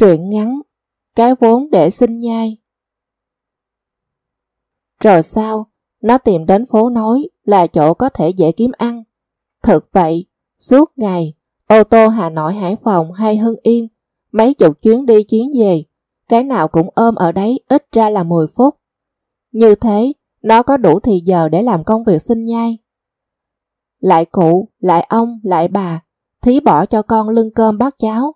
Truyện ngắn Cái vốn để sinh nhai. Rồi sau, nó tìm đến phố nối là chỗ có thể dễ kiếm ăn. Thực vậy, suốt ngày, ô tô Hà Nội, Hải Phòng hay Hưng Yên, mấy chục chuyến đi chuyến về, cái nào cũng ôm ở đấy ít ra là 10 phút. Như thế, nó có đủ thì giờ để làm công việc sinh nhai. Lại cụ, lại ông, lại bà, thí bỏ cho con lưng cơm bát cháo.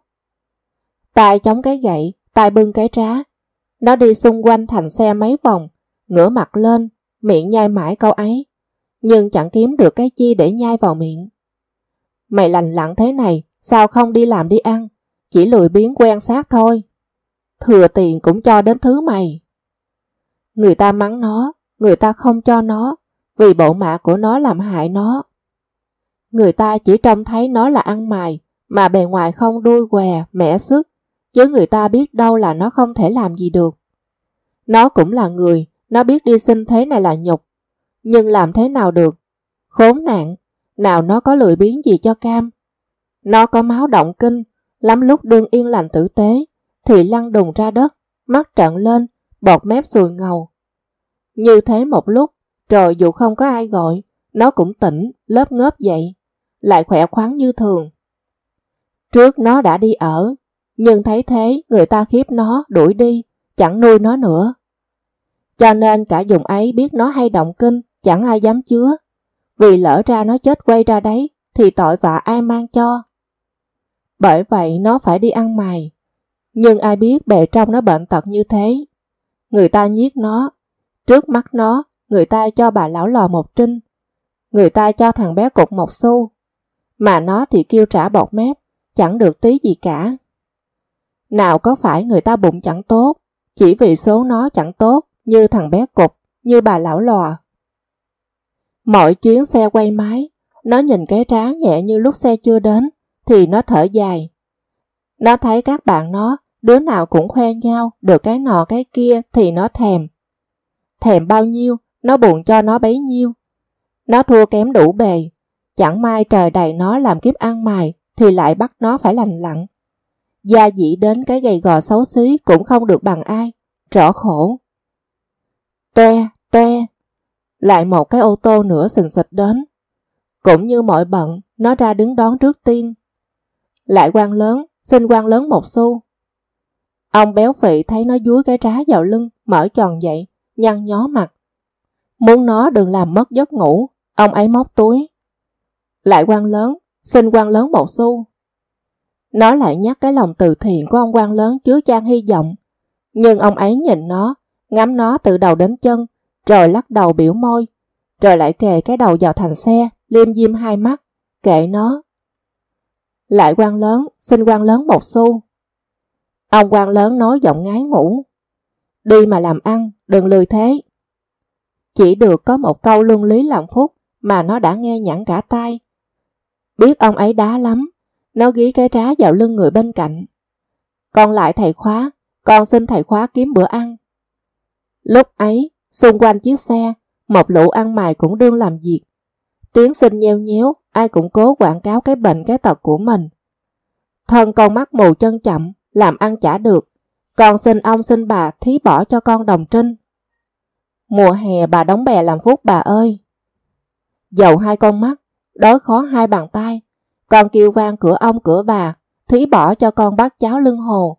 Tay chống cái gậy, tay bưng cái trá. Nó đi xung quanh thành xe mấy vòng, ngửa mặt lên, miệng nhai mãi câu ấy, nhưng chẳng kiếm được cái chi để nhai vào miệng. Mày lành lặn thế này, sao không đi làm đi ăn, chỉ lười biếng quen xác thôi. Thừa tiền cũng cho đến thứ mày. Người ta mắng nó, người ta không cho nó, vì bộ mạ của nó làm hại nó. Người ta chỉ trông thấy nó là ăn mày, mà bề ngoài không đuôi què, mẻ sức, chứ người ta biết đâu là nó không thể làm gì được. Nó cũng là người, nó biết đi sinh thế này là nhục, nhưng làm thế nào được? Khốn nạn, nào nó có lười biếng gì cho cam. Nó có máu động kinh, lắm lúc đương yên lành tử tế, thì lăn đùng ra đất, mắt trợn lên, bọt mép sùi ngầu. Như thế một lúc, rồi dù không có ai gọi, nó cũng tỉnh, lớp ngớp dậy, lại khỏe khoắn như thường. Trước nó đã đi ở, nhưng thấy thế người ta khiếp nó, đuổi đi, chẳng nuôi nó nữa. Cho nên cả vùng ấy biết nó hay động kinh, chẳng ai dám chứa. Vì lỡ ra nó chết quay ra đấy, thì tội vạ ai mang cho. Bởi vậy nó phải đi ăn mày. Nhưng ai biết bề trong nó bệnh tật như thế. Người ta nhiếc nó. Trước mắt nó, người ta cho bà lão lò 1 trinh. Người ta cho thằng bé Cục 1 xu. Mà nó thì kêu trả bọt mép, chẳng được tí gì cả. Nào có phải người ta bụng chẳng tốt, chỉ vì số nó chẳng tốt như thằng bé Cục, như bà lão lò. Mọi chuyến xe quay máy, nó nhìn cái trán nhẹ như lúc xe chưa đến, thì nó thở dài. Nó thấy các bạn nó, đứa nào cũng khoe nhau, được cái nọ cái kia thì nó thèm. Thèm bao nhiêu, nó buồn cho nó bấy nhiêu. Nó thua kém đủ bề, chẳng may trời đầy nó làm kiếp ăn mày, thì lại bắt nó phải lành lặn. Gia dĩ đến cái gầy gò xấu xí cũng không được bằng ai, rõ khổ. Toe, toe, lại một cái ô tô nữa xình xịch đến. Cũng như mọi bận, nó ra đứng đón trước tiên. Lại quan lớn, xin quan lớn 1 xu. Ông béo phị thấy nó dúi cái trá vào lưng, mở tròn dậy, nhăn nhó mặt. Muốn nó đừng làm mất giấc ngủ, ông ấy móc túi. Lại quan lớn, xin quan lớn 1 xu. Nó lại nhắc cái lòng từ thiện của ông quan lớn chứa chan hy vọng. Nhưng ông ấy nhìn nó, ngắm nó từ đầu đến chân, rồi lắc đầu biểu môi, rồi lại kề cái đầu vào thành xe, liêm diêm 2 mắt, kệ nó. Lại quan lớn, xin quan lớn 1 xu. Ông quan lớn nói giọng ngái ngủ. Đi mà làm ăn, đừng lười thế. Chỉ được có một câu luân lý làm phúc mà nó đã nghe nhẵn cả tai. Biết ông ấy đá lắm, nó ghi cái trá vào lưng người bên cạnh. Con lại thầy khóa, con xin thầy khóa kiếm bữa ăn. Lúc ấy, xung quanh chiếc xe, một lũ ăn mày cũng đương làm việc. Tiếng xin nheo nhéo, ai cũng cố quảng cáo cái bệnh cái tật của mình. Thân con mắt mù chân chậm, làm ăn chả được. Con xin ông xin bà thí bỏ cho con đồng trinh. Mùa hè bà đóng bè làm phúc bà ơi. Dầu 2 con mắt, đói khó 2 bàn tay. Con kêu vang cửa ông cửa bà, thí bỏ cho con bát cháo lưng hồ.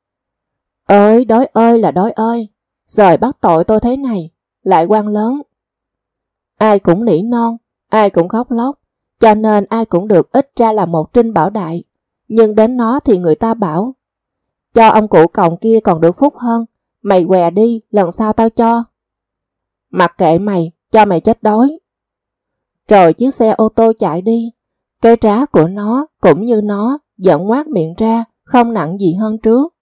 Đói ơi là đói ơi, rồi bắt tội tôi thế này, lại quan lớn. Ai cũng nỉ non, ai cũng khóc lóc, cho nên ai cũng được ít ra là 1 trinh bảo đại. Nhưng đến nó thì người ta bảo, cho ông cụ còng kia còn được phúc hơn, mày què đi, lần sau tao cho. Mặc kệ mày, cho mày chết đói. Rồi chiếc xe ô tô chạy đi, cái trá của nó cũng như nó, giận ngoác miệng ra, không nặng gì hơn trước.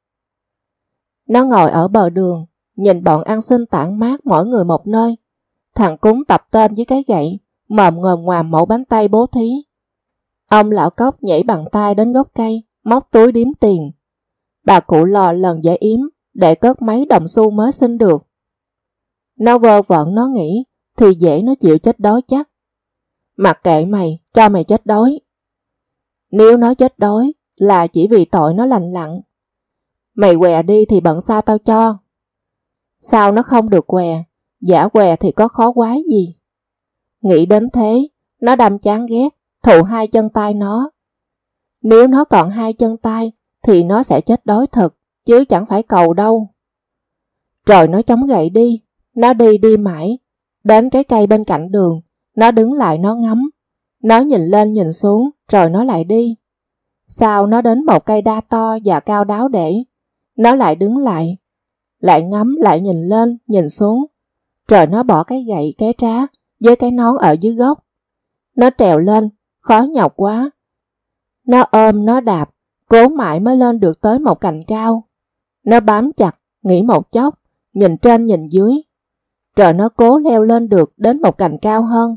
Nó ngồi ở bờ đường, nhìn bọn ăn xin tản mát mỗi người một nơi. Thằng cúng tập tên với cái gậy, mồm ngồm ngoàm mẫu bánh tay bố thí. Ông lão cốc nhảy bằng tay đến gốc cây, móc túi điếm tiền. Bà cụ lò lần dễ yếm, để cất mấy đồng xu mới xin được. Nó vơ vẩn nó nghĩ, thì dễ nó chịu chết đói chắc. Mặc kệ mày, cho mày chết đói. Nếu nó chết đói, là chỉ vì tội nó lành lặn. Mày què đi thì bận sao tao cho. Sao nó không được què, giả què thì có khó quái gì. Nghĩ đến thế, nó đâm chán ghét, thụ hai chân tay nó. Nếu nó còn hai chân tay thì nó sẽ chết đói thật, chứ chẳng phải cầu đâu. Rồi nó chống gậy đi, nó đi mãi, đến cái cây bên cạnh đường, nó đứng lại nó ngắm. Nó nhìn lên nhìn xuống, rồi nó lại đi. Sau nó đến một cây đa to và cao đáo để, nó lại đứng lại ngắm lại nhìn lên nhìn xuống, rồi nó bỏ cái gậy cái trá với cái nón ở dưới gốc. Nó trèo lên, khó nhọc quá. Nó ôm nó đạp, cố mãi mới lên được tới một cành cao. Nó bám chặt, nghỉ một chốc, nhìn trên nhìn dưới. Rồi nó cố leo lên được đến một cành cao hơn.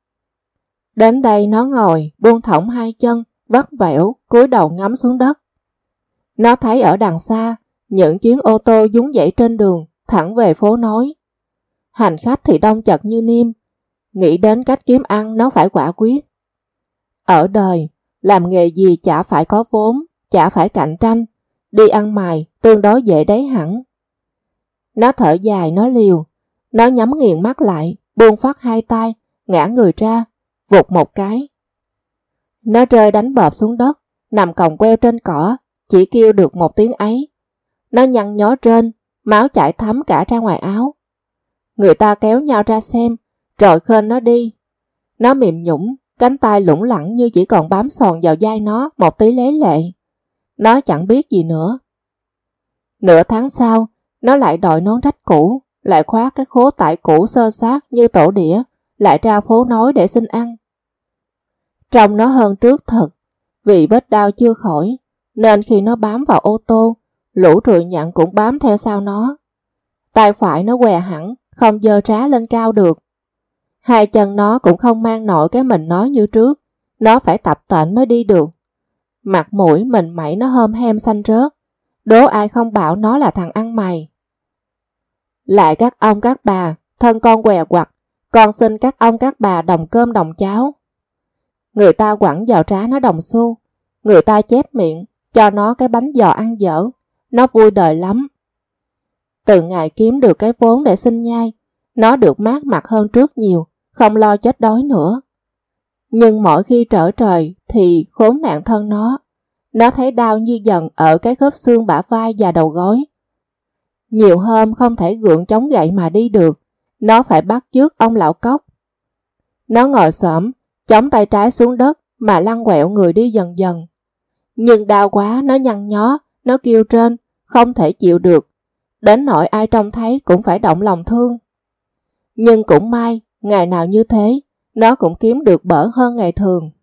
Đến đây nó ngồi, buông thõng hai chân, vắt vẻo, cúi đầu ngắm xuống đất. Nó thấy ở đằng xa, những chuyến ô tô dúng dãy trên đường, thẳng về phố nối. Hành khách thì đông chật như niêm. Nghĩ đến cách kiếm ăn nó phải quả quyết. Ở đời, làm nghề gì chả phải có vốn, chả phải cạnh tranh. Đi ăn mày tương đối dễ đấy hẳn. Nó thở dài nó liều. Nó nhắm nghiền mắt lại, buông phát hai tay, ngã người ra, vụt một cái. Nó rơi đánh bợp xuống đất, nằm còng queo trên cỏ, chỉ kêu được một tiếng ấy. Nó nhăn nhó trên, máu chảy thấm cả ra ngoài áo. Người ta kéo nhau ra xem, rồi khênh nó đi. Nó mềm nhũn, cánh tay lủng lẳng như chỉ còn bám sòn vào vai nó một tí lế lệ. Nó chẳng biết gì nữa. Nửa tháng sau, nó lại đội nón rách cũ, lại khoác cái khố tại cũ xơ xác như tổ đĩa, lại ra phố nối để xin ăn. Trông nó hơn trước thật, vì vết đau chưa khỏi, nên khi nó bám vào ô tô, lũ ruồi nhặn cũng bám theo sau nó. Tay phải nó què hẳn, không giơ trá lên cao được. Hai chân nó cũng không mang nổi cái mình nó như trước, nó phải tập tễnh mới đi được. Mặt mũi mình mẩy nó hôm hem xanh rớt, đố ai không bảo nó là thằng ăn mày. Lại các ông các bà, thân con què quặt, con xin các ông các bà đồng cơm đồng cháo. Người ta quẳng vào trá nó đồng xu, người ta chép miệng, cho nó cái bánh giò ăn dở, nó vui đời lắm. Từ ngày kiếm được cái vốn để sinh nhai, nó được mát mặt hơn trước nhiều, không lo chết đói nữa. Nhưng mỗi khi trở trời thì khốn nạn thân nó thấy đau như dần ở cái khớp xương bả vai và đầu gối. Nhiều hôm không thể gượng chống gậy mà đi được, nó phải bắt chước ông lão cóc. Nó ngồi xổm, chống tay trái xuống đất mà lăn quẹo người đi dần dần. Nhưng đau quá nó nhăn nhó, nó kêu trên, không thể chịu được, đến nỗi ai trông thấy cũng phải động lòng thương. Nhưng cũng may, ngày nào như thế, nó cũng kiếm được bỡ hơn ngày thường.